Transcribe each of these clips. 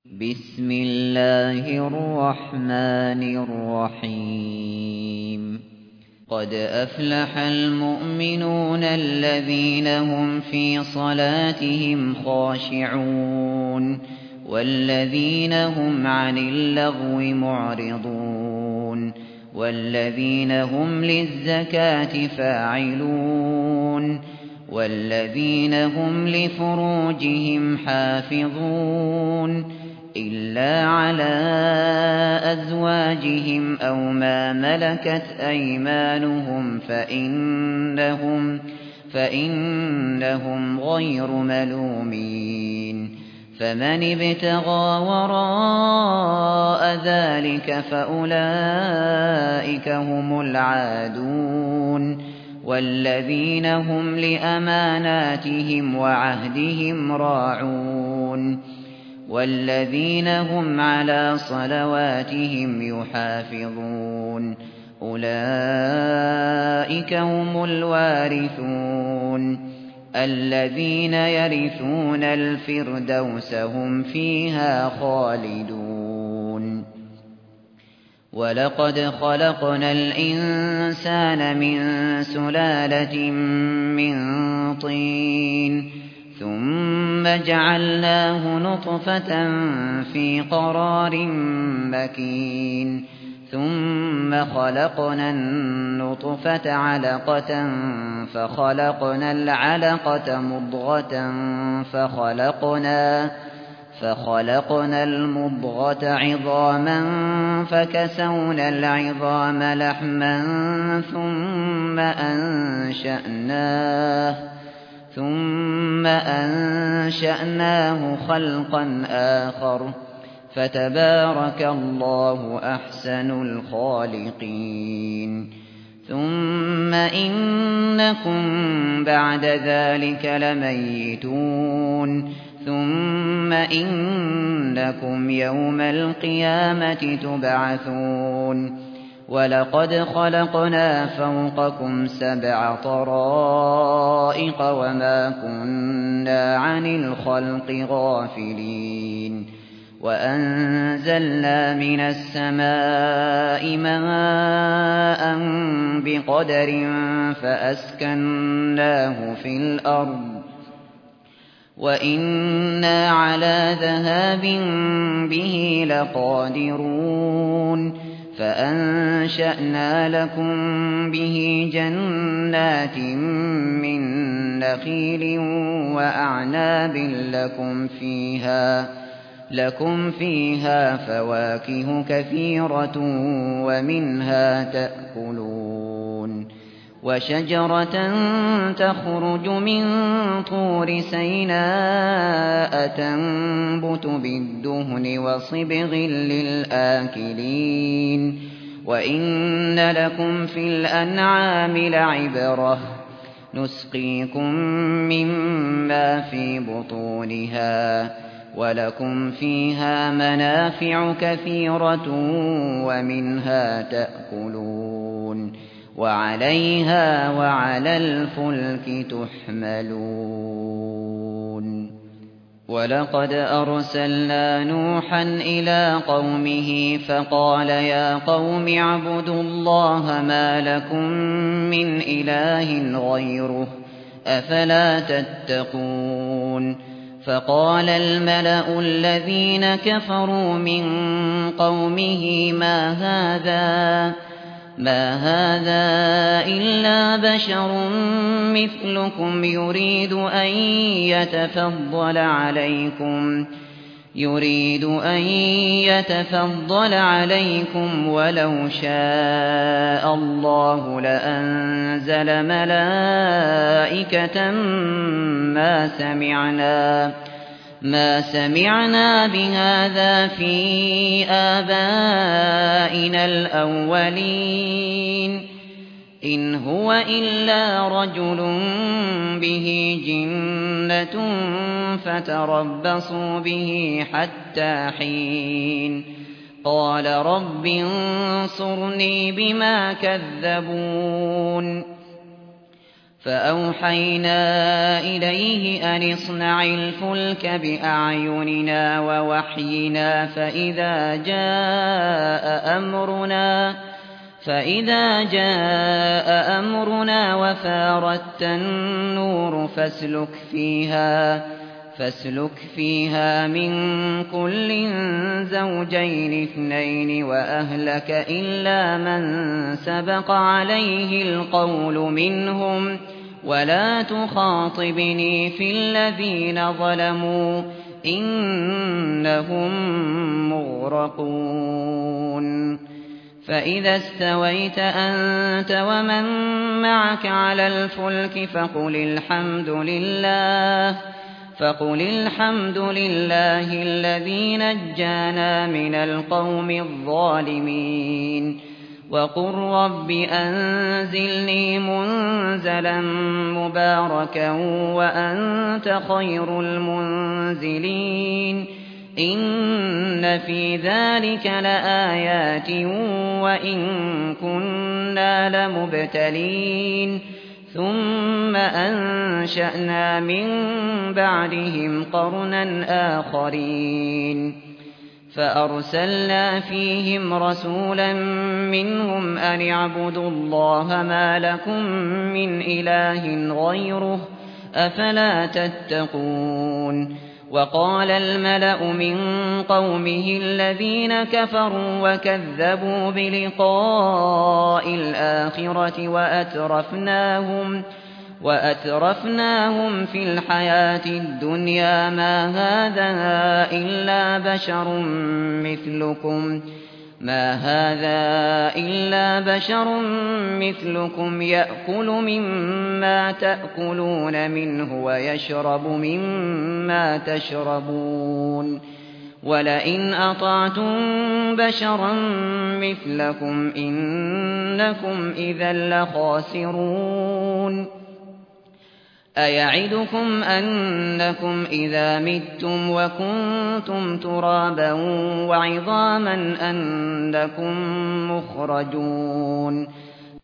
بسم الله الرحمن الرحيم قد أفلح المؤمنون الذين هم في صلاتهم خاشعون والذين هم عن اللغو معرضون والذين هم للزكاة فاعلون والذين هم لفروجهم حافظون إلا على أزواجهم أو ما ملكت أيمانهم فإنهم غير ملومين فمن ابتغى وراء ذلك فأولئك هم العادون والذين هم لأماناتهم وعهدهم راعون والذين هم على صلواتهم يحافظون أولئك هم الوارثون الذين يرثون الفردوس هم فيها خالدون ولقد خلقنا الإنسان من سلالة من طين ثم جعلناه نطفة في قرار مكين ثم خلقنا النطفة علقة فخلقنا العلقة مضغة فخلقنا المضغة عظاما فكسونا العظام لحما ثم أنشأناه خلقا آخر فتبارك الله أحسن الخالقين ثم إنكم بعد ذلك لميتون ثم إنكم يوم القيامة تبعثون ولقد خلقنا فوقكم 7 طرائق وما كنا عن الخلق غافلين وأنزلنا من السماء ماء بقدر فأسكناه في الأرض وإنا على ذهاب به لقادرون فأنشأنا لكم به جنات من نخيل وأعناب لكم فيها فواكه كثيرة ومنها تأكلون وشجرة تخرج من طور سيناء تنبت بالدهن وصبغ للآكلين وإن لكم في الأنعام لعبرة نسقيكم مما في بطونها ولكم فيها منافع كثيرة ومنها تأكلون وعليها وعلى الفلك تحملون ولقد أرسلنا نوحا إلى قومه فقال يا قوم اعبدوا الله ما لكم من إله غيره أفلا تتقون فقال الملأ الذين كفروا من قومه ما هذا إلا بشر مثلكم يريد أن يتفضل عليكم ولو شاء الله لأنزل ملائكة ما سمعنا بهذا في آبائنا الأولين إن هو إلا رجل به جنة فتربصوا به حتى حين قال رب انصرني بما كذبون فأوحينا إليه أن اصنع الفلك بأعيننا ووحينا فإذا جاء أمرنا وفارت النور فاسلك فيها من كل زوجين اثنين وأهلك إلا من سبق عليه القول منهم ولا تخاطبني في الذين ظلموا إنهم مغرقون فإذا استويت أنت ومن معك على الفلك فقل الحمد لله الذي نجانا من القوم الظالمين وقل رب أنزلني منزلا مباركا وأنت خير المنزلين إن في ذلك لآيات وإن كنا لمبتلين ثم أنشأنا من بعدهم قرنا آخرين فأرسلنا فيهم رسولا منهم أن اعبدوا الله ما لكم من إله غيره أفلا تتقون وقال الملأ من قومه الذين كفروا وكذبوا بلقاء الآخرة وأترفناهم في الحياة الدنيا ما هذا إلا بشر مثلكم يأكل مما تأكلون منه ويشرب مما تشربون ولئن أطعتم بشرا مثلكم إنكم إذا لخاسرون أيعدكم أنكم إذا متم وكنتم ترابا وعظاما أنكم مخرجون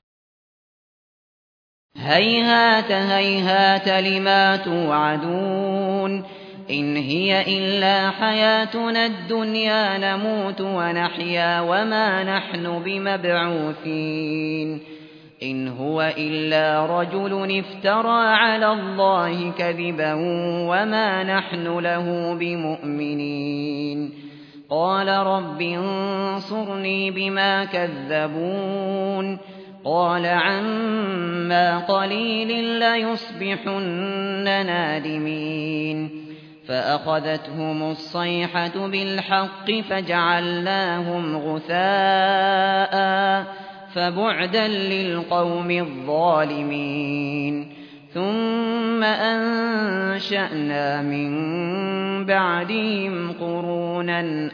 هيهات هيهات لما توعدون إن هي إلا حياتنا الدنيا نموت ونحيا وما نحن بمبعوثين إن هو إلا رجل افترى على الله كذبا وما نحن له بمؤمنين قال رب انصرني بما كذبون قال عما قليل ليصبحن نادمين فأخذتهم الصيحة بالحق فجعلناهم غثاء فبعدا للقوم الظالمين ثم أنشأنا من بعدهم قرونا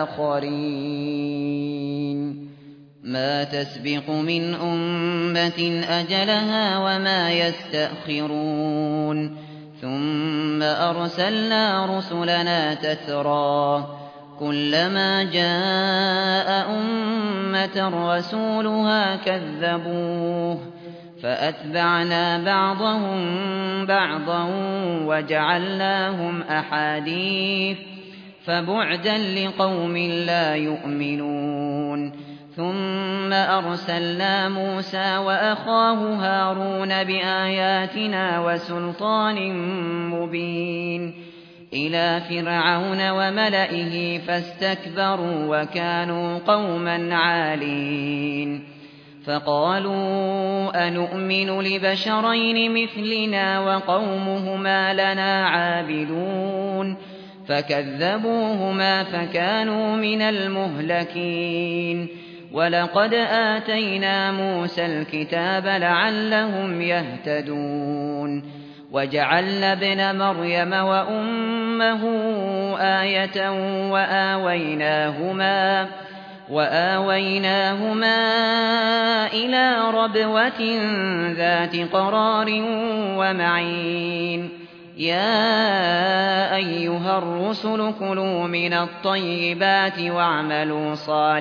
آخرين ما تسبق من أمة أجلها وما يستأخرون ثم أرسلنا رسلنا تترى كلما جاء أمة رسولها كذبوه فأتبعنا بعضهم بعضا وجعلناهم أحاديث فبعدا لقوم لا يؤمنون ثم أرسلنا موسى وأخاه هارون بآياتنا وسلطان مبين إلى فرعون وملئه فاستكبروا وكانوا قوما عالين فقالوا أنؤمن لبشرين مثلنا وقومهما لنا عابدون فكذبوهما فكانوا من المهلكين ولقد آتينا موسى الكتاب لعلهم يهتدون وجعلنا ابن مريم وأمه آية وآويناهما إلى ربوة ذات قرار ومعين يا أيها الرسل كلوا من الطيبات واعملوا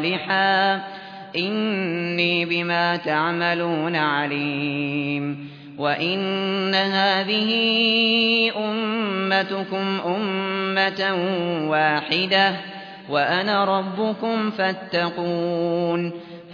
صالحا إني بما تعملون عليم وإن هذه أمتكم أمة واحدة وأنا ربكم فاتقون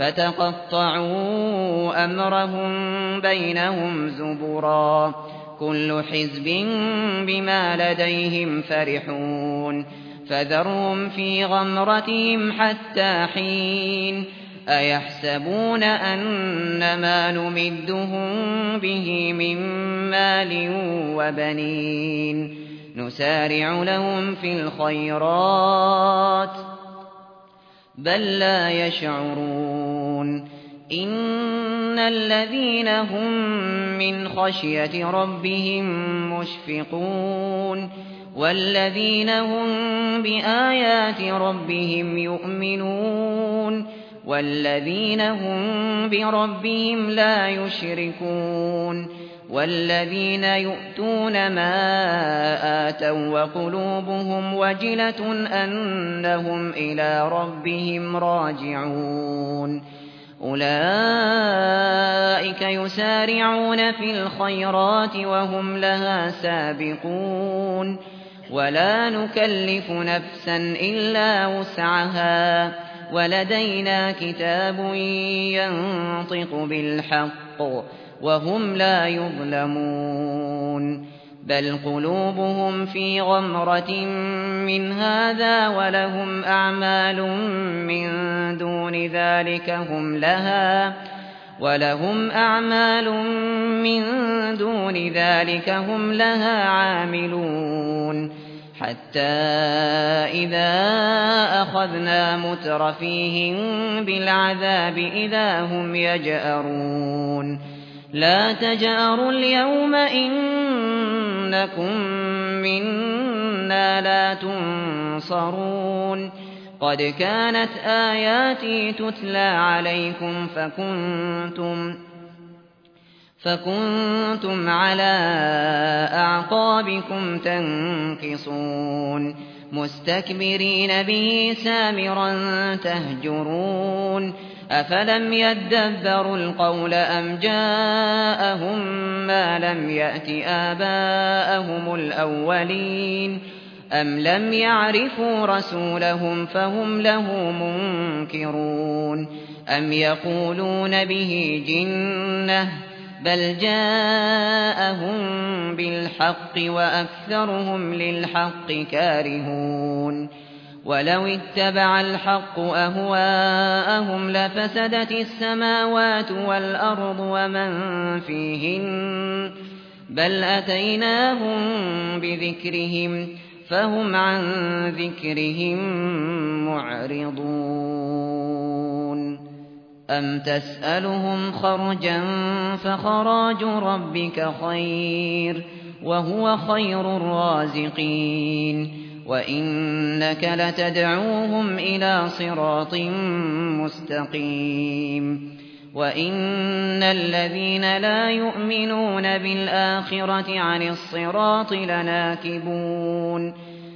فتقطعوا أمرهم بينهم زبرا كل حزب بما لديهم فرحون فذرهم في غمرتهم حتى حين أيحسبون أنما نمدهم به من مال وبنين نسارع لهم في الخيرات بل لا يشعرون إن الذين هم من خشية ربهم مشفقون والذين هم بآيات ربهم يؤمنون والذين هم بربهم لا يشركون والذين يؤتون ما آتوا وقلوبهم وجلة أنهم إلى ربهم راجعون أولئك يسارعون في الخيرات وهم لها سابقون ولا نكلف نفسا إلا وسعها ولدينا كتاب ينطق بالحق وهم لا يظلمون بل قلوبهم في غمرة من هذا ولهم أعمال من دون ذلك هم لها عاملون حتى إذا أخذنا مترفيهم بالعذاب إذا هم يجأرون لا تجأروا اليوم إنكم منا لا تنصرون قد كانت آياتي تتلى عليكم فكنتم على أعقابكم تنكصون مستكبرين به سامرا تهجرون أفلم يدبروا القول أم جاءهم ما لم يأت آباءهم الأولين أم لم يعرفوا رسولهم فهم له منكرون أم يقولون به جنة بل جاءهم بالحق وأكثرهم للحق كارهون ولو اتبع الحق أهواءهم لفسدت السماوات والأرض ومن فيهن بل أتيناهم بذكرهم فهم عن ذكرهم معرضون أم تسألهم خرجا فخراج ربك خير وهو خير الرازقين وإنك لتدعوهم إلى صراط مستقيم وإن الذين لا يؤمنون بالآخرة عن الصراط لناكبون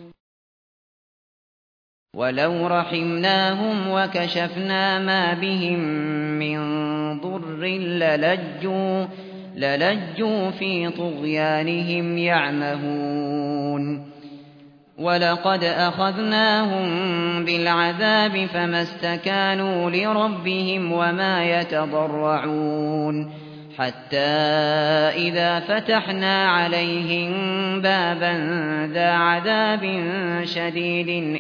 ولو رحمناهم وكشفنا ما بهم من ضر للجوا في طغيانهم يعمهون ولقد أخذناهم بالعذاب فما استكانوا لربهم وما يتضرعون حتى إذا فتحنا عليهم بابا ذا عذاب شديد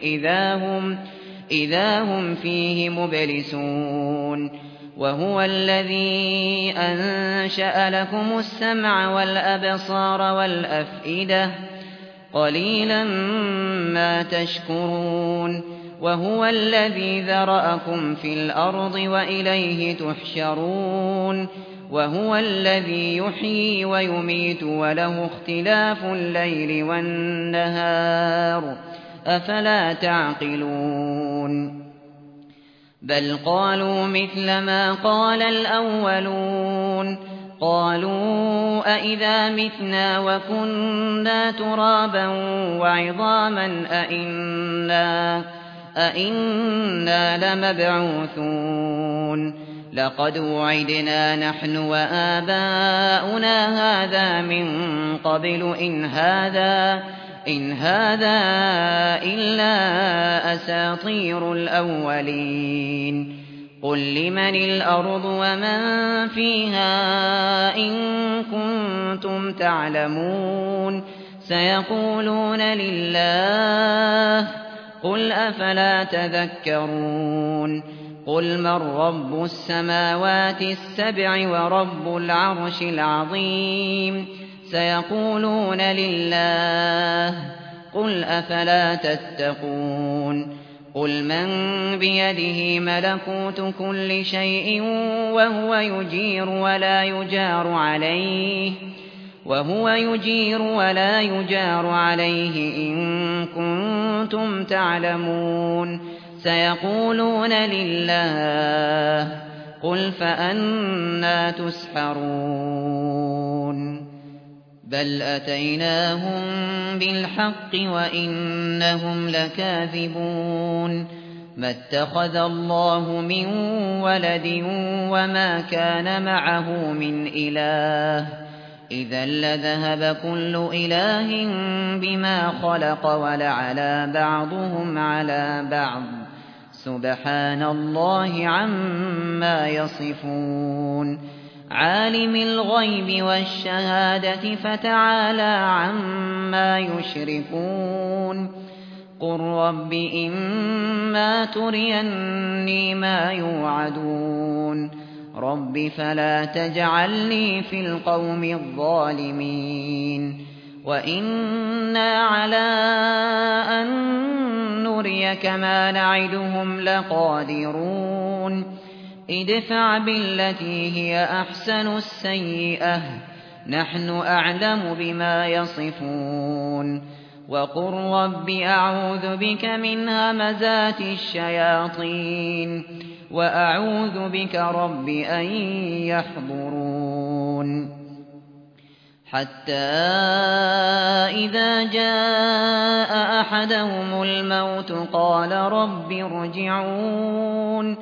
إذا هم فيه مبلسون وهو الذي أنشأ لكم السمع والأبصار والأفئدة قليلا ما تشكرون وهو الذي ذرأكم في الأرض وإليه تحشرون وهو الذي يحيي ويميت وله اختلاف الليل والنهار أفلا تعقلون بل قالوا مثل ما قال الأولون قالوا أئذا متنا وكنا ترابا وعظاما أئنا لمبعوثون لقد وعدنا نحن وآباؤنا هذا من قبل إن هذا إلا أساطير الأولين قل لمن الأرض ومن فيها إن كنتم تعلمون سيقولون لله قل أفلا تذكرون قل من رب السماوات السبع ورب العرش العظيم سيقولون لله قل أفلا تتقون قل من بيده ملكوت كل شيء وهو يجير ولا يجار عليه إن كنتم تعلمون سيقولون لله قل فأنى تسحرون بل أتيناهم بالحق وإنهم لكاذبون ما اتخذ الله من ولد وما كان معه من إله إذا لذهب كل إله بما خلق ولعلى بعضهم على بعض سبحان الله عما يصفون عالم الغيب والشهادة فتعالى عما يشركون قل رب إما تريني ما يوعدون رب فلا تجعلني في القوم الظالمين وإنا على أن نريك ما نعدهم لقادرون ادفع بالتي هي أحسن السيئة نحن أعلم بما يصفون وقل رب أعوذ بك من همزات الشياطين وأعوذ بك رب أن يحضرون حتى إذا جاء أحدهم الموت قال رب ارجعون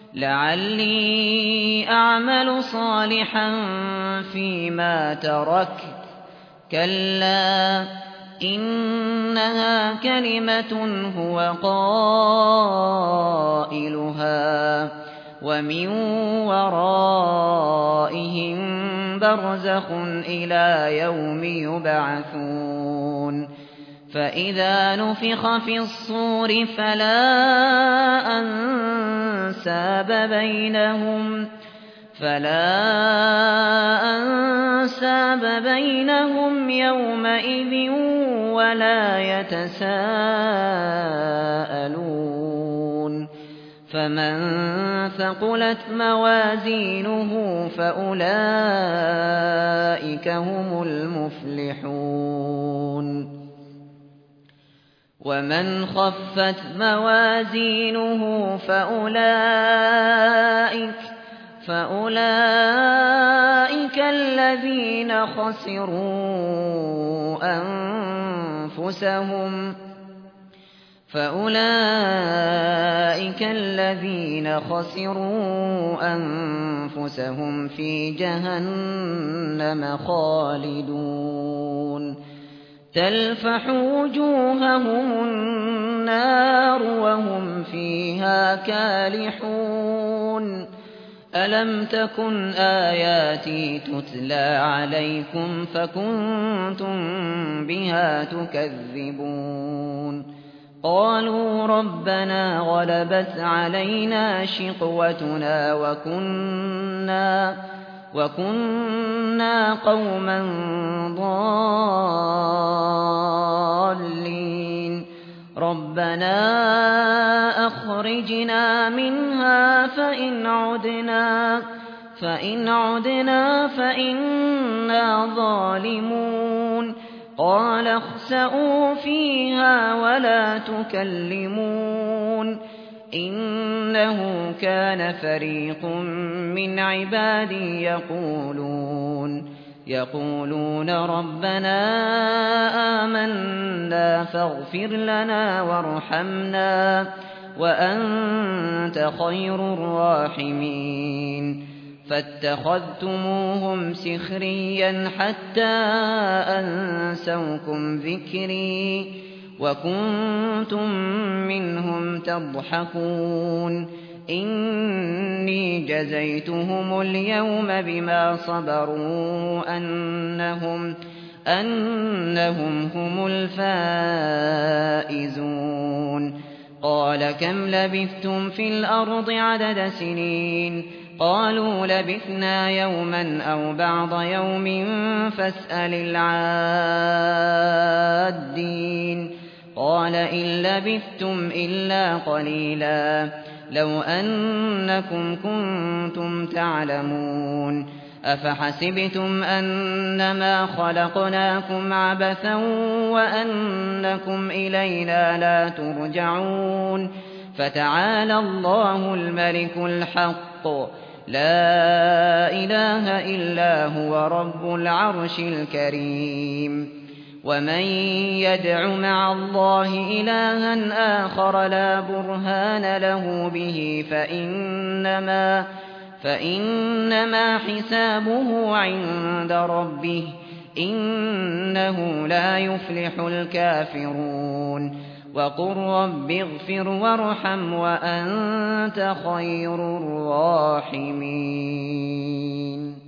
لعلي أعمل صالحا فيما تركت كلا إنها كلمة هو قائلها ومن ورائهم برزخ إلى يوم يبعثون فإذا نفخ في الصور فلا أنساب بينهم يومئذ ولا يتساءلون فمن ثقلت موازينه فأولئك هم المفلحون ومن خفت موازينه فأولئك الذين خسروا أنفسهم في جهنم خالدون تلفح وجوههم النار وهم فيها كالحون ألم تكن آياتي تتلى عليكم فكنتم بها تكذبون قالوا ربنا غلبت علينا شقوتنا وكنا قوما ضالين ربنا أخرجنا منها فإن عدنا فإنا ظالمون قال اخسئوا فيها ولا تكلمون إنه كان فريق من عبادي يقولون ربنا آمنا فاغفر لنا وارحمنا وأنت خير الراحمين فاتخذتموهم سخريا حتى أنسوكم ذكري وكنتم منهم تضحكون إني جزيتهم اليوم بما صبروا أنهم هم الفائزون قال كم لبثتم في الأرض عدد سنين قالوا لبثنا يوما أو بعض يوم فاسأل العادين قال إن لبثتم إلا قليلا لو أنكم كنتم تعلمون أفحسبتم أنما خلقناكم عبثا وأنكم إلينا لا ترجعون فتعالى الله الملك الحق لا إله إلا هو رب العرش الكريم ومن يدع مع الله إلها آخر لا برهان له به فإنما حسابه عند ربه إنه لا يفلح الكافرون وقل رب اغفر وارحم وأنت خير الراحمين